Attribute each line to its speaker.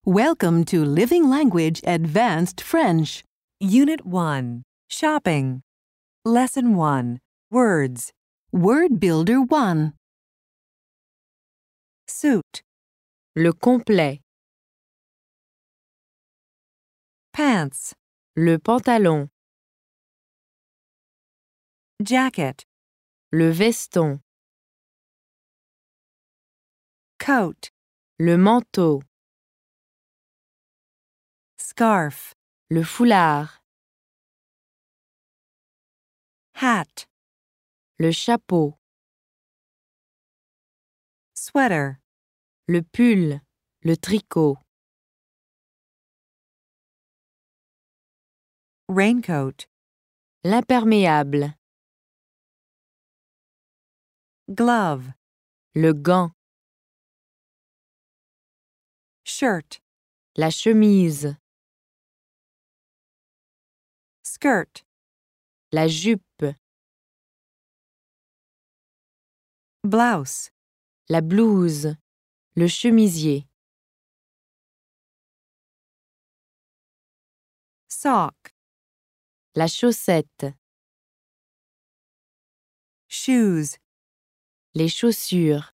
Speaker 1: Welcome to Living Language Advanced French.
Speaker 2: Unit 1. Shopping. Lesson 1. Words.
Speaker 1: Word Builder 1.
Speaker 2: Suit.
Speaker 3: Le complet,
Speaker 2: Pants.
Speaker 3: le pantalon,
Speaker 2: Jacket.
Speaker 3: le veston,
Speaker 2: Coat.
Speaker 3: le manteau,
Speaker 2: Scarf.
Speaker 3: le foulard,
Speaker 2: Hat.
Speaker 3: le chapeau,
Speaker 2: Sweater.
Speaker 3: le pull, le tricot,
Speaker 2: Raincoat.
Speaker 3: l'imperméable,
Speaker 2: Glove.
Speaker 3: le gant,
Speaker 2: Shirt.
Speaker 3: la chemise,
Speaker 2: Skirt.
Speaker 3: la jupe,
Speaker 2: Blouse.
Speaker 3: la blouse, le chemisier,
Speaker 2: Sock.
Speaker 3: la chaussette,
Speaker 2: Shoes.
Speaker 3: les chaussures,